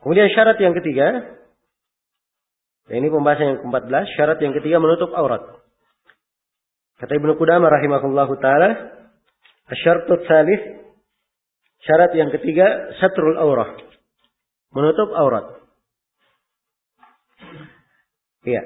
Kemudian syarat yang ketiga, ini pembahasan yang ke-14, syarat yang ketiga menutup aurat. Kata Ibnu Qudamah rahimahullahu taala, asy-syartut tsalits, syarat yang ketiga satrul aurah, menutup aurat. Iya.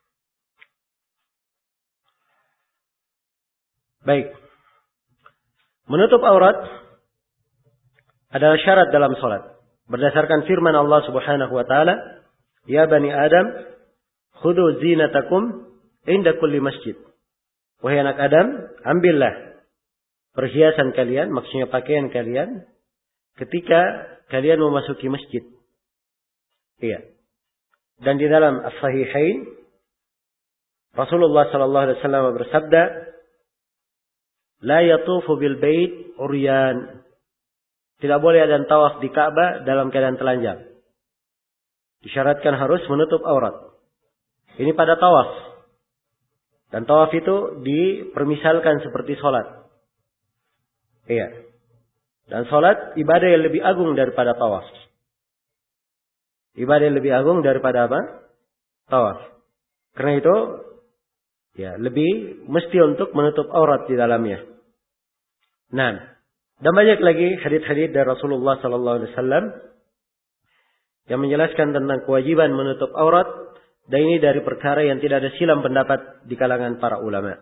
Baik. Menutup aurat adalah syarat dalam salat. Berdasarkan firman Allah Subhanahu wa taala, "Ya bani Adam, khudhu zinatakum inda kulli masjid." Wahai anak Adam, ambillah perhiasan kalian, maksudnya pakaian kalian, ketika kalian memasuki masjid. Iya. Dan di dalam As-Sahihain, Rasulullah sallallahu alaihi wasallam bersabda, "La yatufu bil bait uryan." Tidak boleh ada tawaf di Ka'bah dalam keadaan telanjang. Disyaratkan harus menutup aurat. Ini pada tawaf. Dan tawaf itu dipermisalkan seperti sholat. Iya. Dan sholat ibadah yang lebih agung daripada tawaf. Ibadah yang lebih agung daripada apa? Tawaf. Karena itu, ya lebih mesti untuk menutup aurat di dalamnya. Nah, dan banyak lagi hadits-hadits dari Rasulullah sallallahu alaihi wasallam yang menjelaskan tentang kewajiban menutup aurat, dan ini dari perkara yang tidak ada silang pendapat di kalangan para ulama.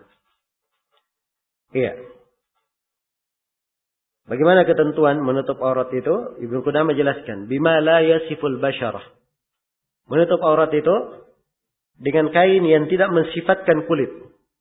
Iya. Bagaimana ketentuan menutup aurat itu? Ibnu Qudamah menjelaskan, bima la yasiful basyarah. Menutup aurat itu dengan kain yang tidak mensifatkan kulit.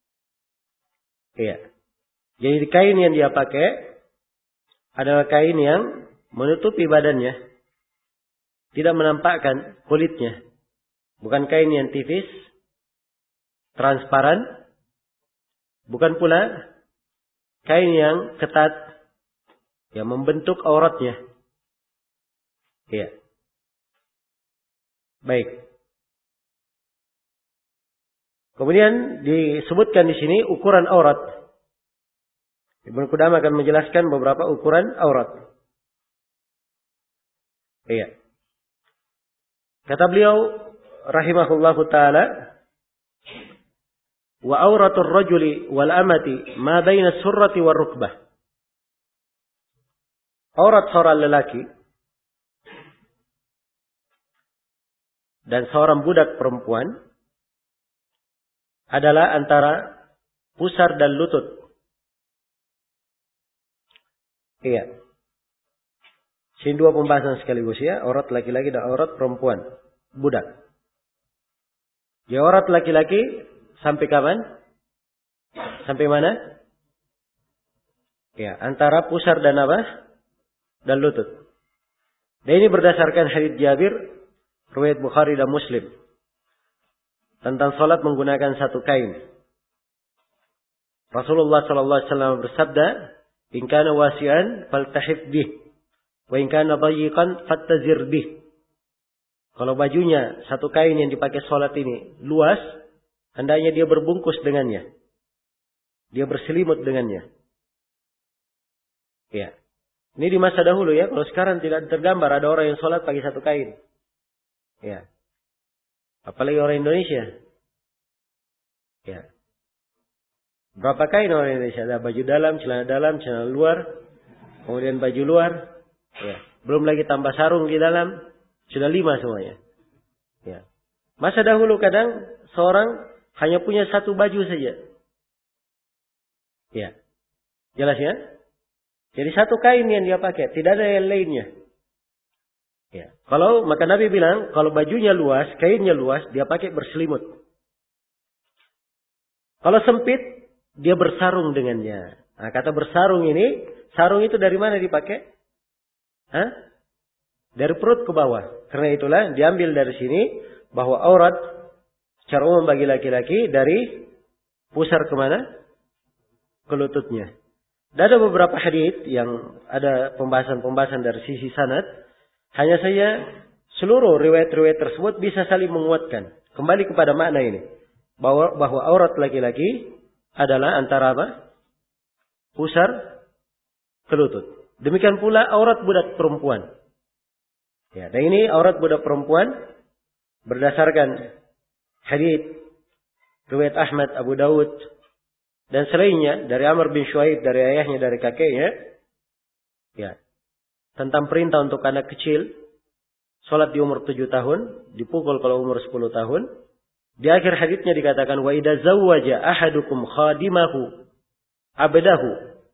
Iya. Jadi kain yang dia pakai adalah kain yang menutupi badannya, tidak menampakkan kulitnya. Bukan kain yang tipis, transparan, bukan pula kain yang ketat, yang membentuk auratnya. Iya. Baik. Kemudian disebutkan di sini ukuran aurat. Ibnu Qudamah akan menjelaskan beberapa ukuran aurat. Iya. Kata beliau rahimahullahu taala, wa auratur rajuli wal amati ma baina surrati war rukbah. Aurat seorang lelaki dan seorang budak perempuan adalah antara pusar dan lutut. Iya. Ini dua pembahasan sekaligus ya. Aurat laki-laki dan aurat perempuan. Budak. Ya, aurat laki-laki sampai kapan? Sampai mana? Ya, antara pusar dan apa? Dan lutut. Dan ini berdasarkan hadits Jabir, riwayat Bukhari dan Muslim. Tentang salat menggunakan satu kain. Rasulullah sallallahu alaihi wasallam bersabda, "In kana wasi'an faltahif bih, wa in kana dayiqan fattazir bih." Kalau bajunya satu kain yang dipakai salat ini luas, hendaknya dia berbungkus dengannya. Dia berselimut dengannya. Ya. Ini di masa dahulu ya, kalau sekarang tidak tergambar ada orang yang salat pakai satu kain. Ya. Apalagi orang Indonesia. Ya. Berapa kain orang Indonesia? Ada baju dalam, celana luar, kemudian baju luar. Ya. Belum lagi tambah sarung di dalam, sudah 5 semuanya. Ya. Masa dahulu kadang seorang hanya punya satu baju saja. Ya. Jelas ya? Jadi satu kain yang dia pakai, tidak ada yang lainnya. Ya. Maka Nabi bilang, kalau bajunya luas, kainnya luas, dia pakai berselimut. Kalau sempit, dia bersarung dengannya. Nah, kata bersarung ini, sarung itu dari mana dipakai? Hah? Dari perut ke bawah. Karena itulah diambil dari sini bahwa aurat secara umum bagi laki-laki dari pusar kemana? Ke lututnya. Dan ada beberapa hadits yang ada pembahasan-pembahasan dari sisi sanad. Hanya saja seluruh riwayat-riwayat tersebut bisa saling menguatkan. Kembali kepada makna ini. Bahwa aurat laki-laki adalah antara apa? Pusar ke lutut. Demikian pula aurat budak perempuan. Ya, dan ini aurat budak perempuan berdasarkan hadits riwayat Ahmad, Abu Dawud dan selainnya dari Amr bin Shuaib, dari ayahnya, dari kakeknya, ya, tentang perintah untuk anak kecil salat di umur 7 tahun, dipukul kalau umur 10 tahun. Di akhir haditsnya dikatakan wa idza zawwaja ahadukum khadimahu abdahu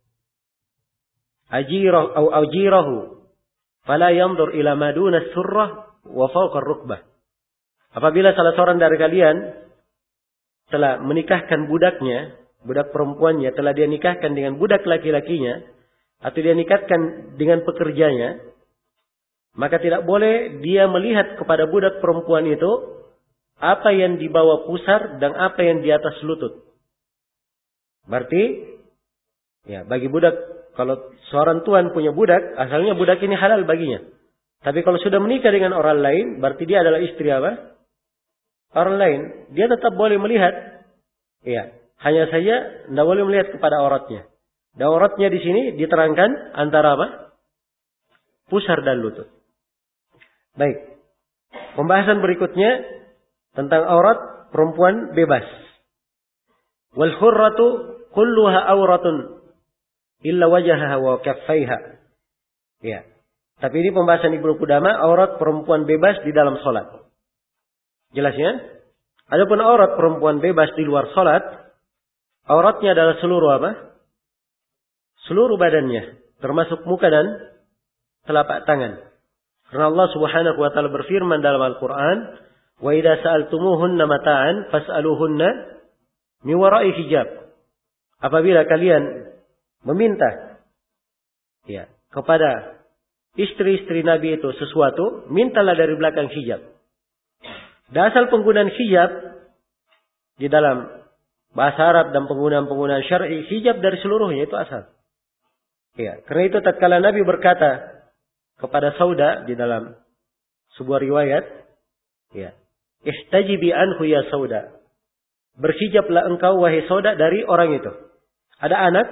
ajirahu fala yanzur ila maduna surrah wa fawqa ar-rukbah. Apabila salah seorang dari kalian telah menikahkan budaknya, budak perempuannya telah dia nikahkan dengan budak laki-lakinya, atau dia nikahkan dengan pekerjanya, maka tidak boleh dia melihat kepada budak perempuan itu apa yang di bawah pusar dan apa yang di atas lutut. Berarti, ya, bagi budak, kalau seorang tuan punya budak, asalnya budak ini halal baginya. Tapi kalau sudah menikah dengan orang lain, berarti dia adalah istri apa? Orang lain. Dia tetap boleh melihat. Ya, hanya saja tidak boleh melihat kepada auratnya. Dan auratnya di sini diterangkan antara apa? Pusar dan lutut. Baik. Pembahasan berikutnya tentang aurat perempuan bebas. Wal hurratu kulluha auratun illa wajhaha wa kaffaiha. Ya. Tapi ini pembahasan Ibnu Qudamah, aurat perempuan bebas di dalam salat. Jelasnya? Adapun aurat perempuan bebas di luar salat, auratnya adalah seluruh apa? Seluruh badannya, termasuk muka dan telapak tangan. Karena Allah Subhanahu wa taala berfirman dalam Al-Qur'an, "Wa idza sa'altumuhunna mata'an fas'aluhunna min wara'i hijab." Apabila kalian meminta, ya, kepada istri-istri Nabi itu sesuatu, mintalah dari belakang hijab. Dan asal penggunaan hijab di dalam bahasa Arab dan penggunaan syar'i, hijab dari seluruhnya itu asal. Ya, karena itu tatkala Nabi berkata kepada Sauda di dalam sebuah riwayat, ya, ihtajibi anhu ya Sauda. Berhijablah engkau wahai Sauda dari orang itu. Ada anak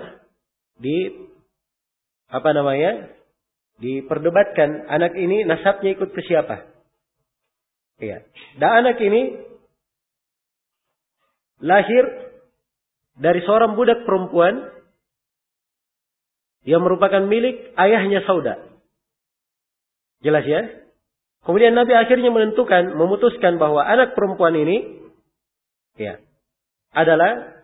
diperdebatkan anak ini nasabnya ikut ke siapa? Ya. Dan anak ini lahir dari seorang budak perempuan yang merupakan milik ayahnya Sauda. Jelas ya? Kemudian Nabi akhirnya memutuskan bahwa anak perempuan ini, ya, adalah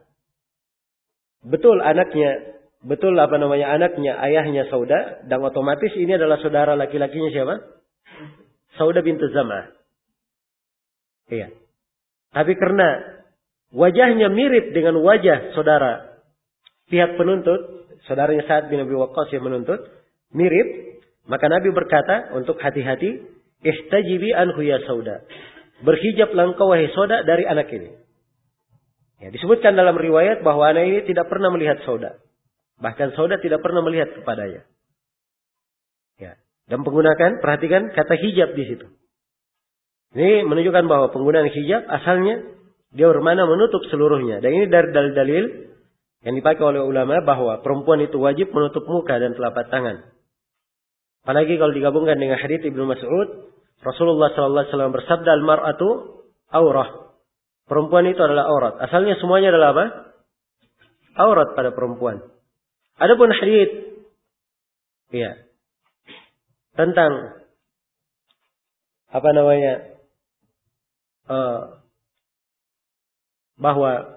anaknya ayahnya Sauda, dan otomatis ini adalah saudara laki-lakinya siapa? Sauda bintu Zam'ah. Iya. Tapi karena wajahnya mirip dengan wajah saudara pihak penuntut, saudaranya Sa'ad bin Abi Waqqas yang menuntut, mirip, maka Nabi berkata untuk hati-hati, ihtajibi anhu ya Sauda. Berhijablah engkau wahai Sauda dari anak ini. Ya, disebutkan dalam riwayat bahwa anak ini tidak pernah melihat Sauda. Bahkan Sauda tidak pernah melihat kepadanya. Ya, dan perhatikan kata hijab di situ. Ini menunjukkan bahwa penggunaan hijab asalnya dia bermakna menutup seluruhnya. Dan ini dari dalil-dalil yang dipakai oleh ulama bahwa perempuan itu wajib menutup muka dan telapak tangan. Apalagi kalau digabungkan dengan hadits Ibnu Mas'ud, Rasulullah sallallahu alaihi wasallam bersabda, "Al-mar'atu aurah." Perempuan itu adalah aurat. Asalnya semuanya adalah apa? Aurat pada perempuan. Adapun hadits, ya, tentang bahwa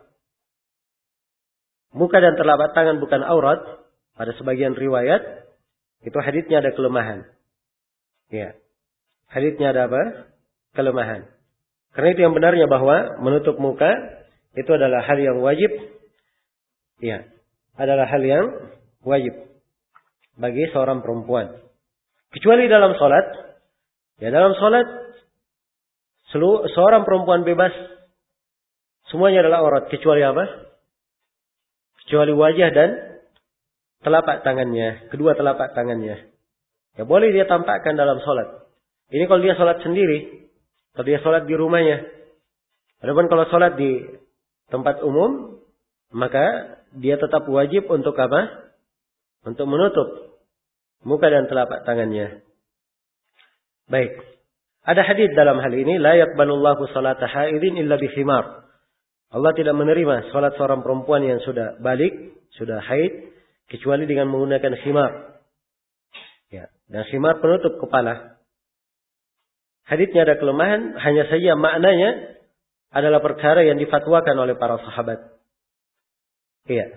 muka dan telapak tangan bukan aurat pada sebagian riwayat, itu haditsnya ada kelemahan. Ya. Haditsnya ada apa? Kelemahan. Karena itu yang benarnya bahwa menutup muka itu adalah hal yang wajib. Ya. Adalah hal yang wajib bagi seorang perempuan. Kecuali dalam salat. Ya, dalam salat seorang perempuan bebas semuanya adalah aurat kecuali apa? Kecuali wajah dan telapak tangannya, kedua telapak tangannya. Ya boleh dia tampakkan dalam salat. Ini kalau dia salat sendiri, kalau dia salat di rumahnya. Adapun kalau salat di tempat umum, maka dia tetap wajib untuk apa? Untuk menutup muka dan telapak tangannya. Baik. Ada hadis dalam hal ini, la yaqbalullahu salata haidin illa bithimar. Allah tidak menerima salat seorang perempuan yang sudah balik, sudah haid, kecuali dengan menggunakan khimar. Ya, dan khimar penutup kepala. Hadisnya ada kelemahan, hanya saja maknanya adalah perkara yang difatwakan oleh para sahabat. Iya.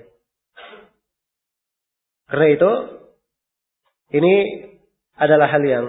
Karena itu, ini adalah hal yang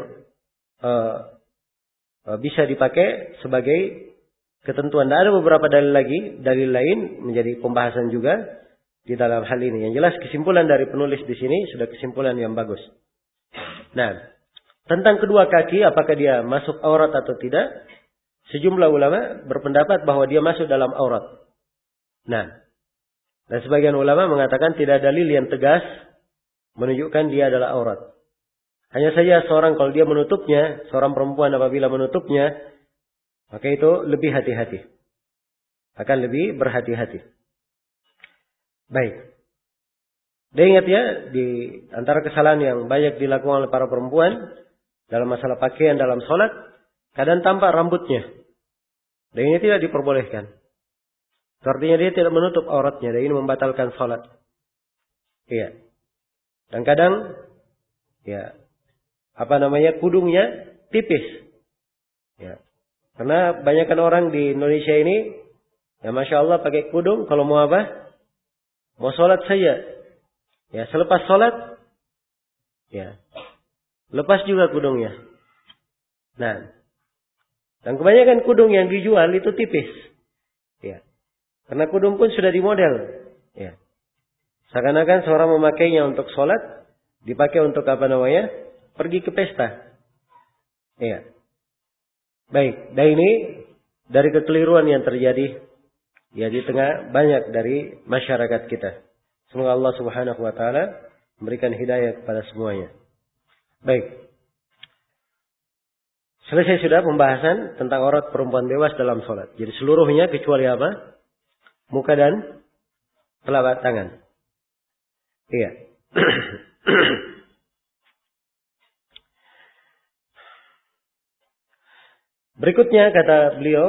bisa dipakai sebagai ketentuan. Dan ada beberapa dalil lain menjadi pembahasan juga di dalam hal ini. Yang jelas kesimpulan dari penulis di sini sudah kesimpulan yang bagus. Nah, tentang kedua kaki, apakah dia masuk aurat atau tidak? Sejumlah ulama berpendapat bahwa dia masuk dalam aurat. Nah, dan sebagian ulama mengatakan tidak ada dalil yang tegas menunjukkan dia adalah aurat. Hanya saja seorang kalau dia menutupnya, seorang perempuan apabila menutupnya, maka itu lebih hati-hati. Akan lebih berhati-hati. Baik. Dan ingat ya, di antara kesalahan yang banyak dilakukan oleh para perempuan dalam masalah pakaian dalam sholat, kadang tampak rambutnya. Dan ini tidak diperbolehkan. Artinya dia tidak menutup auratnya, dan ini membatalkan sholat. Iya. Dan kadang, ya, kudungnya tipis. Ya. Karena banyakkan orang di Indonesia ini, ya Masya Allah pakai kudung, kalau mau apa? Mau sholat saja. Ya, selepas sholat, ya, lepas juga kudungnya. Nah, dan kebanyakan kudung yang dijual itu tipis. Ya. Karena kudung pun sudah dimodel. Ya. Seakan-akan seorang memakainya untuk sholat, dipakai untuk pergi ke pesta. Ya. Baik, dan ini dari kekeliruan yang terjadi ya di tengah banyak dari masyarakat kita. Semoga Allah Subhanahu wa taala memberikan hidayah kepada semuanya. Baik. Selesai sudah pembahasan tentang aurat perempuan bebas dalam sholat. Jadi seluruhnya kecuali apa? Muka dan telapak tangan. Iya. Berikutnya kata beliau,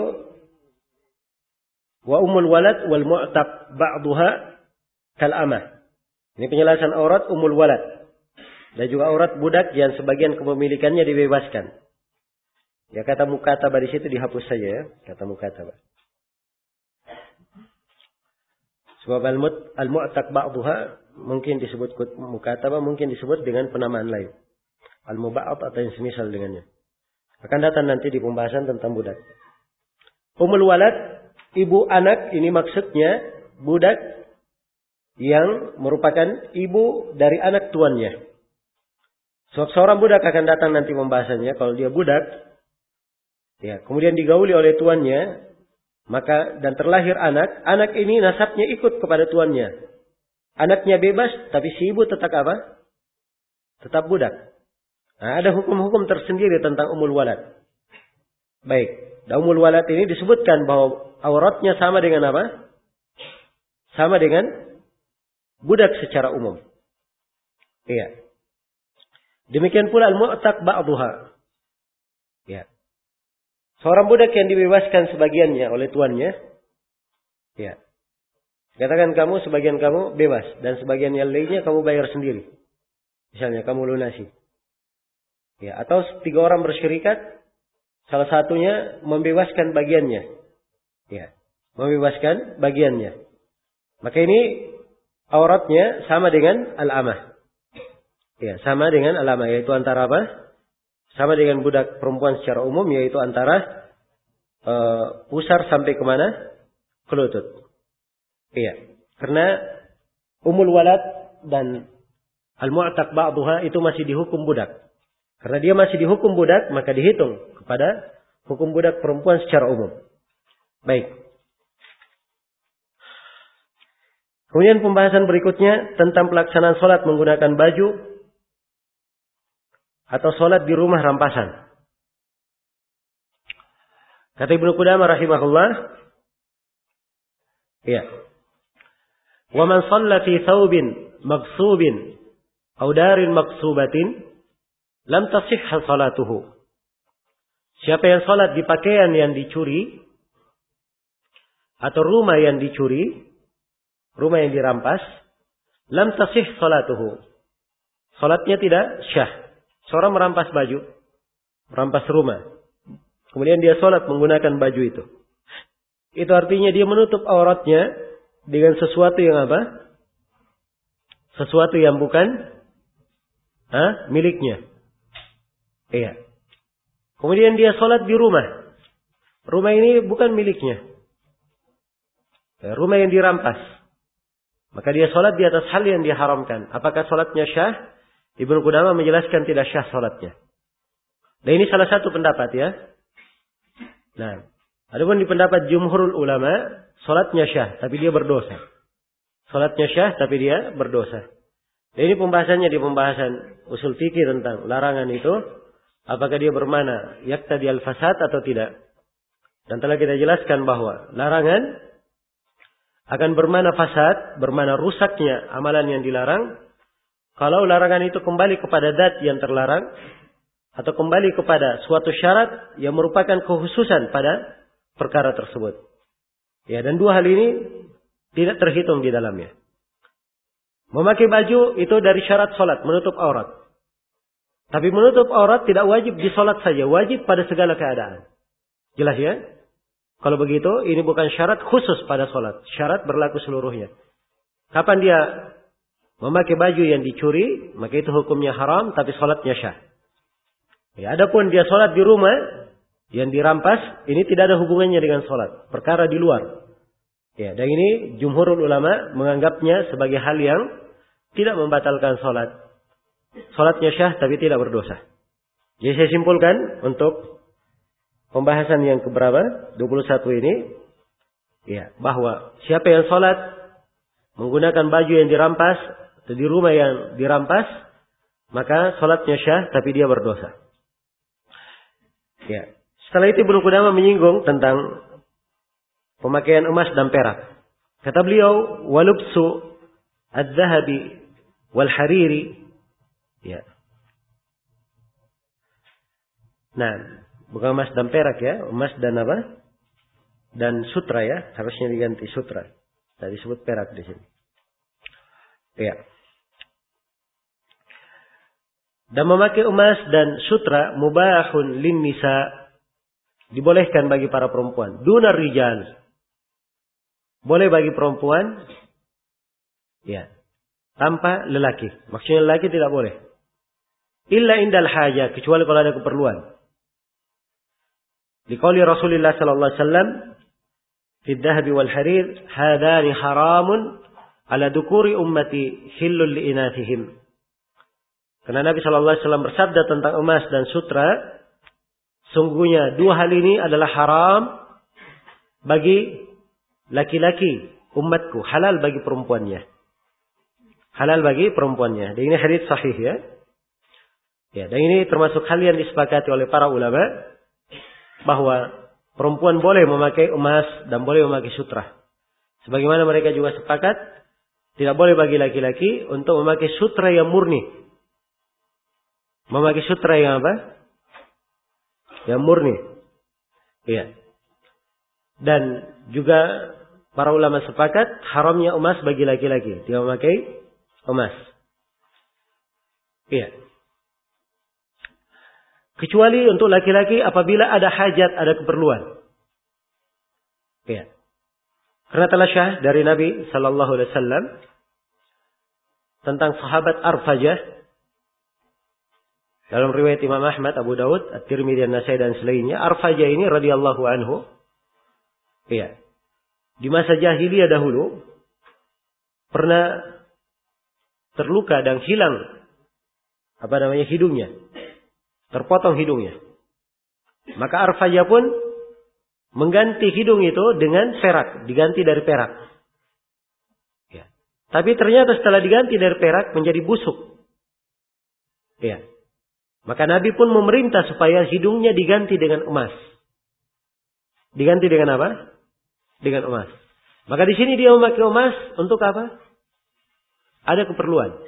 wa ummul walad wal mu'taq ba'daha kal amah. Ini penjelasan aurat ummul walad dan juga aurat budak yang sebagian kepemilikannya dibebaskan. Ya kata mukatabah di situ dihapus saja ya, kata mukatabah. Sebab al-mu'taq ba'daha mungkin disebut mukatabah, mungkin disebut dengan penamaan lain. Al-muba'ad atau yang semisal dengannya. Akan datang nanti di pembahasan tentang budak. Ummul walad, ibu anak, ini maksudnya budak yang merupakan ibu dari anak tuannya. Seorang budak akan datang nanti pembahasannya. Kalau dia budak, ya, kemudian digauli oleh tuannya, maka dan terlahir anak ini nasabnya ikut kepada tuannya. Anaknya bebas, tapi si ibu tetap apa? Tetap budak. Nah, ada hukum-hukum tersendiri tentang ummul walad. Baik, dan ummul walad ini disebutkan bahwa auratnya sama dengan apa? Sama dengan budak secara umum. Iya. Demikian pula al-mu'taq ba'daha. Ya. Seorang budak yang dibebaskan sebagiannya oleh tuannya. Ya. Katakan kamu, sebagian kamu bebas. Dan sebagian yang lainnya kamu bayar sendiri. Misalnya kamu lunasi. Ya. Atau 3 orang bersyirikat. Salah satunya membebaskan bagiannya. Ya. Membebaskan bagiannya. Maka ini auratnya sama dengan al-amah. Ya, sama dengan al-amah. Yaitu antara apa? Sama dengan budak perempuan secara umum. Yaitu antara pusar sampai kemana? Ke lutut. Iya. Karena ummul walad dan al-mu'taq ba'daha itu masih dihukum budak. Karena dia masih dihukum budak, maka dihitung kepada hukum budak perempuan secara umum. Baik. Kemudian pembahasan berikutnya tentang pelaksanaan sholat menggunakan baju atau sholat di rumah rampasan. Kata Ibnu Qudamah rahimahullah, ya. Wa man shalla fi thawbin maghsubin aw darin maghsubatin lam tasihha salatuhu. Siapa yang sholat di pakaian yang dicuri atau rumah yang dicuri, rumah yang dirampas, lam tasih sholatuhu. Sholatnya tidak syah. Seorang merampas baju, merampas rumah. Kemudian dia sholat menggunakan baju itu. Itu artinya dia menutup auratnya dengan sesuatu yang apa? Sesuatu yang bukan miliknya. Iya. Kemudian dia sholat di rumah. Rumah ini bukan miliknya. Rumah yang dirampas. Maka dia sholat di atas hal yang diharamkan. Apakah sholatnya syah? Ibnu Qudamah menjelaskan tidak syah sholatnya. Dan ini salah satu pendapat ya. Nah, adapun di pendapat jumhurul ulama, sholatnya syah, tapi dia berdosa. Sholatnya syah, tapi dia berdosa. Dan ini pembahasannya di pembahasan usul fikih tentang larangan itu. Apakah dia bermana yaktadi al-fasad atau tidak. Dan telah kita jelaskan bahwa larangan akan bermana fasad, bermana rusaknya amalan yang dilarang. Kalau larangan itu kembali kepada zat yang terlarang. Atau kembali kepada suatu syarat yang merupakan kekhususan pada perkara tersebut. Ya, dan dua hal ini tidak terhitung di dalamnya. Memakai baju itu dari syarat sholat, menutup aurat. Tapi menutup aurat tidak wajib di sholat saja, wajib pada segala keadaan. Jelas ya? Kalau begitu, ini bukan syarat khusus pada sholat. Syarat berlaku seluruhnya. Kapan dia memakai baju yang dicuri, maka itu hukumnya haram, tapi sholatnya syah. Ya, adapun dia sholat di rumah yang dirampas, ini tidak ada hubungannya dengan sholat. Perkara di luar. Ya, dan ini jumhurul ulama menganggapnya sebagai hal yang tidak membatalkan sholat. Sholatnya syah tapi tidak berdosa. Jadi saya simpulkan untuk pembahasan yang keberapa? 21 ini. Ya, bahwa siapa yang sholat menggunakan baju yang dirampas atau di rumah yang dirampas, maka sholatnya syah tapi dia berdosa. Ya. Setelah itu Ibnu Qudamah menyinggung tentang pemakaian emas dan perak. Kata beliau, walubsu adz-dzahabi wal hariri. Ya. Nah, bukan emas dan perak ya, emas dan apa? Dan sutra ya, harusnya diganti sutra. Tadi disebut perak di sini. Ya. Dan memakai emas dan sutra mubahun lin nisa, dibolehkan bagi para perempuan. Dunar rijal, boleh bagi perempuan, ya, tanpa lelaki. Maksudnya lelaki tidak boleh. Illa indal haja, kecuali kalau ada keperluan. Liqauli Rasulullah sallallahu alaihi wasallam, fi adh-dhahabi wal harir, hadani haramun ala dukuri ummati hillul li inathihim. Karena Nabi sallallahu alaihi wasallam bersabda tentang emas dan sutra, sungguhnya dua hal ini adalah haram bagi laki-laki umatku, halal bagi perempuannya. Halal bagi perempuannya. Dan ini hadits sahih ya. Ya, dan ini termasuk hal yang disepakati oleh para ulama bahwa perempuan boleh memakai emas dan boleh memakai sutra. Sebagaimana mereka juga sepakat tidak boleh bagi laki-laki untuk memakai sutra yang murni. Memakai sutra yang apa? Yang murni. Iya. Dan juga para ulama sepakat haramnya emas bagi laki-laki. Dia memakai emas. Iya. Kecuali untuk laki-laki apabila ada hajat, ada keperluan. Iya. Karena telah syah dari Nabi sallallahu alaihi wasallam tentang sahabat Arfajah. Dalam riwayat Imam Ahmad, Abu Daud, At-Tirmidzi, An-Nasai dan selainnya, Arfajah ini radhiyallahu anhu, iya, di masa jahiliyah dahulu pernah terluka dan hilang hidungnya, terpotong hidungnya. Maka Arfajah pun mengganti hidung itu dengan perak, diganti dari perak. Ya. Tapi ternyata setelah diganti dari perak menjadi busuk. Ya. Maka Nabi pun memerintah supaya hidungnya diganti dengan emas. Diganti dengan apa? Dengan emas. Maka di sini dia memakai emas untuk apa? Ada keperluan.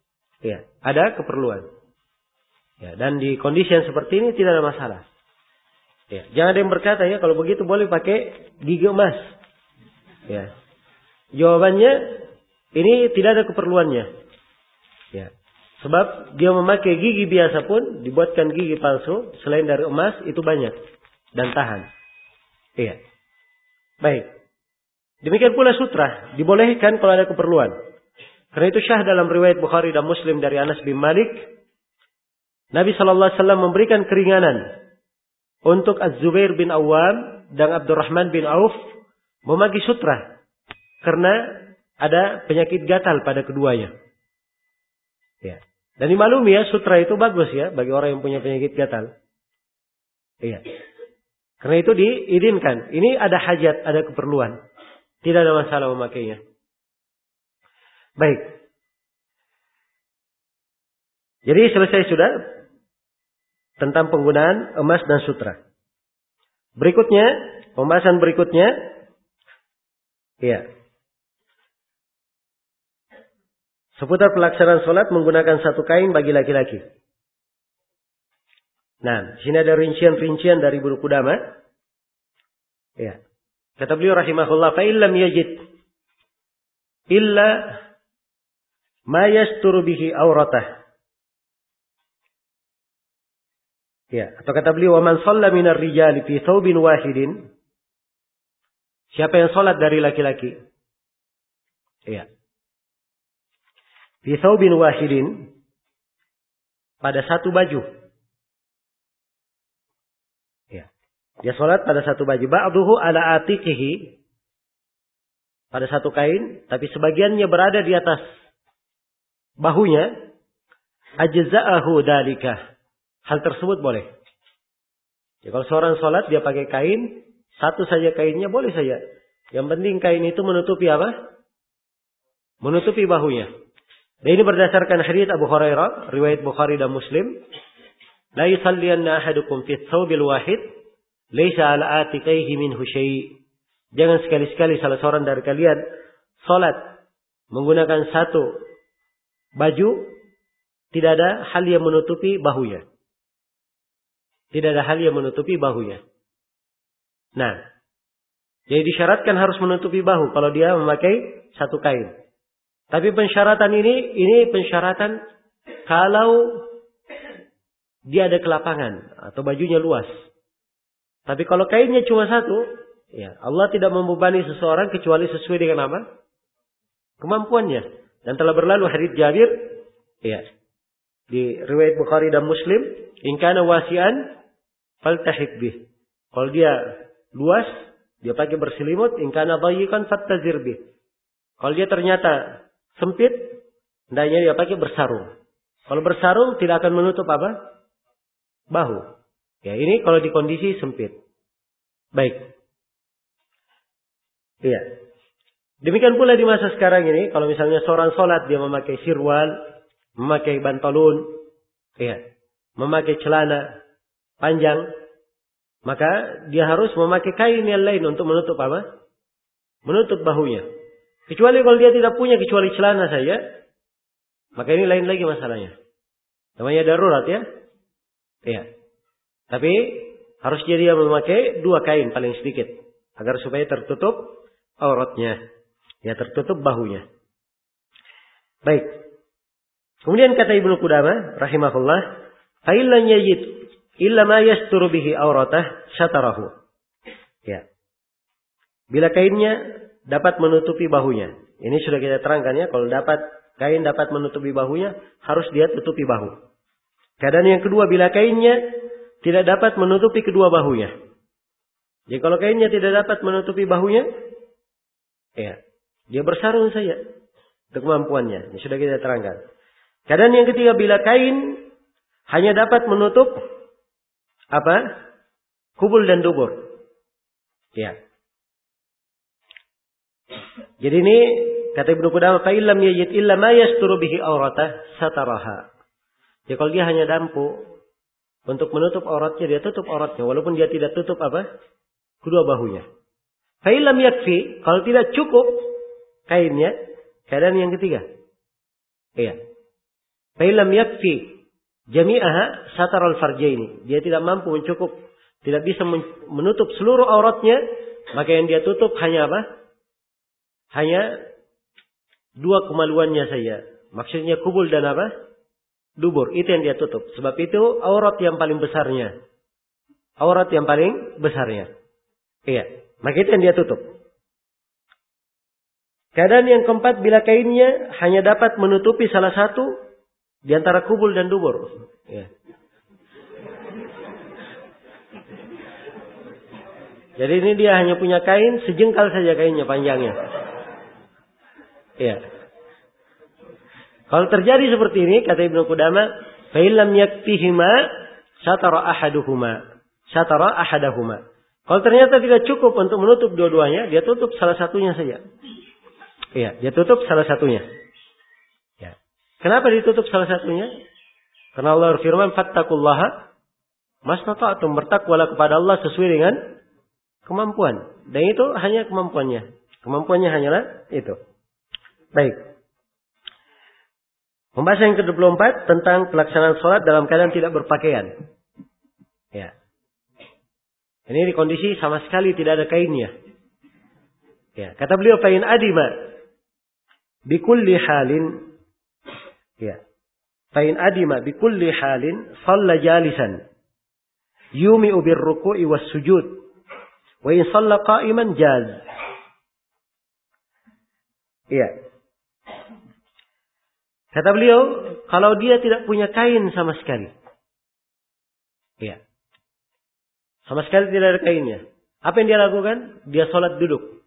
Ya, ada keperluan. Ya, dan di kondisi yang seperti ini tidak ada masalah. Ya, jangan ada yang berkata ya kalau begitu boleh pakai gigi emas. Ya. Jawabannya ini tidak ada keperluannya. Ya. Sebab dia memakai gigi biasa pun dibuatkan gigi palsu selain dari emas itu banyak dan tahan. Iya. Baik. Demikian pula sutra dibolehkan kalau ada keperluan. Karena itu syah dalam riwayat Bukhari dan Muslim dari Anas bin Malik, Nabi sallallahu alaihi wasallam memberikan keringanan untuk Az-Zubair bin Awwam dan Abdurrahman bin Auf memakai sutra karena ada penyakit gatal pada keduanya. Ya. Dan dimaklumi ya, sutra itu bagus ya bagi orang yang punya penyakit gatal. Iya. Karena itu diizinkan. Ini ada hajat, ada keperluan. Tidak ada masalah memakainya. Baik. Jadi selesai sudah tentang penggunaan emas dan sutra. Berikutnya, pembahasan berikutnya, ya, seputar pelaksanaan sholat menggunakan satu kain bagi laki-laki. Nah, di sini ada rincian-rincian dari Ibnu Qudamah. Ya, kata beliau rahimahullah, fa illam yajid illa ma yasturu bihi auratah. Ya, atau kata beliau, "Wa man shalla minar rijali fi thawbin wahidin." Siapa yang salat dari laki-laki? Ya. Fi thawbin wahidin, pada satu baju. Ya. Dia salat pada satu baju. Ba'duhu ala atiqihi, pada satu kain, tapi sebagiannya berada di atas bahunya. Ajza'ahu dalika. Hal tersebut boleh. Ya, kalau seorang sholat dia pakai kain, satu saja kainnya boleh saja. Yang penting kain itu menutupi apa? Menutupi bahunya. Dan ini berdasarkan hadits Abu Hurairah, riwayat Bukhari dan Muslim. La yusalliyanna ahadukum fi thawbil wahid, laisa ala atiqaihi minhu syai'. Jangan sekali-sekali salah seorang dari kalian sholat menggunakan satu baju, tidak ada hal yang menutupi bahunya. Tidak ada hal yang menutupi bahunya. Nah, jadi disyaratkan harus menutupi bahu kalau dia memakai satu kain. Tapi pensyaratan ini pensyaratan kalau dia ada kelapangan atau bajunya luas. Tapi kalau kainnya cuma satu, ya Allah tidak membebani seseorang kecuali sesuai dengan apa? Kemampuannya. Dan telah berlalu hadits Jabir, ya, di riwayat Bukhari dan Muslim, in kana wasi'an faltahik bih. Kalau dia luas, dia pakai berselimut. In kana dhayiqan fattazir bih. Kalau dia ternyata sempit, hendaknya dia pakai bersarung. Kalau bersarung tidak akan menutup apa? Bahu. Ya, ini kalau di kondisi sempit. Baik. Iya. Demikian pula di masa sekarang ini, kalau misalnya seorang sholat dia memakai sirwal, memakai bantalun, ya, memakai celana panjang, maka dia harus memakai kain yang lain untuk menutup apa? Menutup bahunya. Kecuali kalau dia tidak punya kecuali celana saja, maka ini lain lagi masalahnya. Namanya darurat ya. Iya. Tapi harus dia memakai dua kain paling sedikit agar supaya tertutup auratnya, ya tertutup bahunya. Baik. Kemudian kata Ibnu Qudamah rahimahullah, fa illan yajid illa ma yasturu bihi auratah syatarahu. Ya. Bila kainnya dapat menutupi bahunya. Ini sudah kita terangkan ya, kalau kain dapat menutupi bahunya, harus dia tutupi bahu. Keadaan yang kedua, bila kainnya tidak dapat menutupi kedua bahunya. Jadi kalau kainnya tidak dapat menutupi bahunya, ya, dia bersarung saja untuk kemampuannya. Ini sudah kita terangkan. Keadaan yang ketiga, bila kain hanya dapat menutup apa? Kubul dan dubur. Ya. Jadi ini kata Ibnu Qudamah, fa illam yajid illa ma yasturu bihi auratah sataraha. Ya kalau dia hanya mampu untuk menutup auratnya, dia tutup auratnya walaupun dia tidak tutup apa? Kedua bahunya. Fa illam yakfi, kalau tidak cukup kainnya, keadaan yang ketiga. Iya. Fa illam yakfi jami'aha sataral farjaini. Dia tidak mampu mencukup tidak bisa menutup seluruh auratnya, maka yang dia tutup hanya apa? Hanya dua kemaluannya saja. Maksudnya kubul dan apa? Dubur. Itu yang dia tutup. Sebab itu aurat yang paling besarnya. Aurat yang paling besarnya. Iya. Maka itu yang dia tutup. Keadaan yang keempat, bila kainnya hanya dapat menutupi salah satu di antara kubul dan dubur. Iya. Jadi ini dia hanya punya kain, sejengkal saja kainnya panjangnya. Iya. Kalau terjadi seperti ini, kata Ibnu Qudamah, fa illam yaktihima satara ahadahuma. Kalau ternyata tidak cukup untuk menutup dua-duanya, dia tutup salah satunya saja. Iya, dia tutup salah satunya. Ya. Kenapa ditutup salah satunya? Karena Allah berfirman, fattaqullaha mastata'tum, bertakwalah kepada Allah sesuai dengan kemampuan. Dan itu hanya kemampuannya. Kemampuannya hanyalah itu. Baik. Pembahasan yang ke-24 tentang pelaksanaan sholat dalam keadaan tidak berpakaian. Ya. Ini di kondisi sama sekali tidak ada kainnya. Ya. Kata beliau, fa'in adima bikulli halin. Ya. Fa'in adima bikulli halin shalla jalisan yumi'u birruku'i was sujud. Wa in shalla qa'iman jaz. Iya. Kata beliau, kalau dia tidak punya kain sama sekali. Iya. Sama sekali tidak ada kainnya. Apa yang dia lakukan? Dia sholat duduk.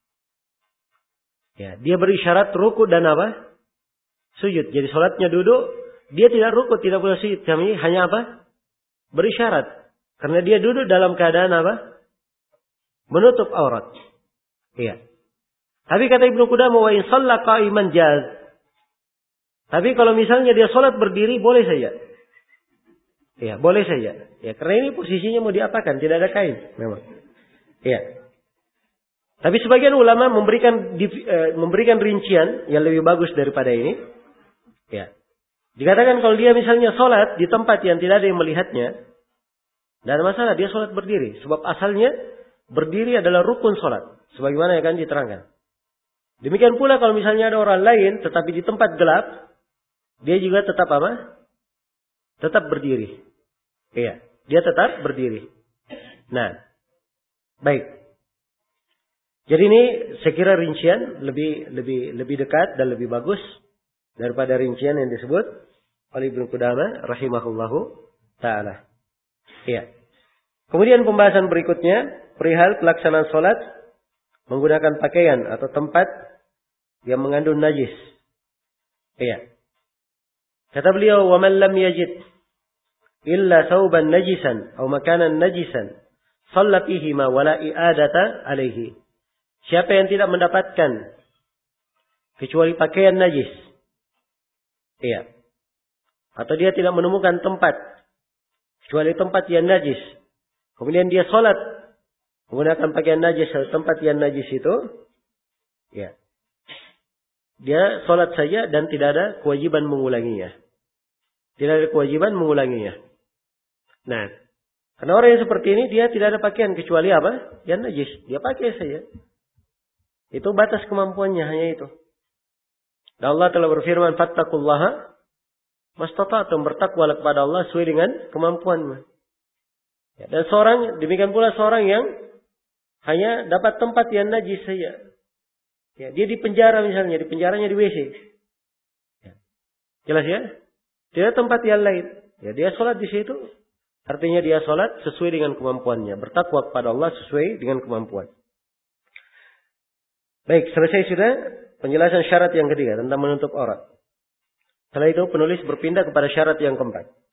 Ya, dia berisyarat ruku dan apa? Sujud. Jadi sholatnya duduk. Dia tidak ruku, tidak boleh sujud. Kami hanya apa? Berisyarat. Karena dia duduk dalam keadaan apa? Menutup aurat. Iya. Tapi kata Ibnu Qudamah, wa in shalla qa'iman jaz. Tapi kalau misalnya dia sholat berdiri, boleh saja. Ya, boleh saja. Ya, karena ini posisinya mau diapakan? Tidak ada kain, memang. Ya. Tapi sebagian ulama memberikan rincian yang lebih bagus daripada ini. Ya. Dikatakan kalau dia misalnya sholat di tempat yang tidak ada yang melihatnya, tidak ada masalah, dia sholat berdiri. Sebab asalnya berdiri adalah rukun sholat. Sebagaimana yang akan diterangkan. Demikian pula kalau misalnya ada orang lain, tetapi di tempat gelap, dia juga tetap apa? Tetap berdiri. Iya, dia tetap berdiri. Nah, baik. Jadi ini saya kira rincian lebih dekat dan lebih bagus daripada rincian yang disebut oleh Ibnu Qudamah rahimahullahu taala. Iya. Kemudian pembahasan berikutnya perihal pelaksanaan sholat menggunakan pakaian atau tempat yang mengandung najis. Iya. Kata beliau, wa man lam yajid illa thawban najisan atau makanan najisan shalla fihi ma wala i'adata alaihi. Siapa yang tidak mendapatkan kecuali pakaian najis. Iya. Atau dia tidak menemukan tempat kecuali tempat yang najis. Kemudian dia sholat menggunakan pakaian najis atau tempat yang najis itu. Ya. Dia sholat saja dan tidak ada kewajiban mengulanginya. Tidak ada kewajiban mengulanginya. Nah, karena orang yang seperti ini dia tidak ada pakaian kecuali apa? Yang najis. Dia pakai saja. Itu batas kemampuannya hanya itu. Dan Allah telah berfirman, fattaqullaha mastata'tum, bertakwalah kepada Allah sesuai dengan kemampuanmu. Ya, dan demikian pula seorang yang hanya dapat tempat yang najis saja. Ya, dia di penjara misalnya, di penjaranya di WC. Ya. Jelas ya? Tidak tempat yang lain. Ya, dia sholat di situ. Artinya dia sholat sesuai dengan kemampuannya. Bertakwa kepada Allah sesuai dengan kemampuan. Baik, selesai sudah penjelasan syarat yang ketiga tentang menutup aurat. Setelah itu penulis berpindah kepada syarat yang keempat.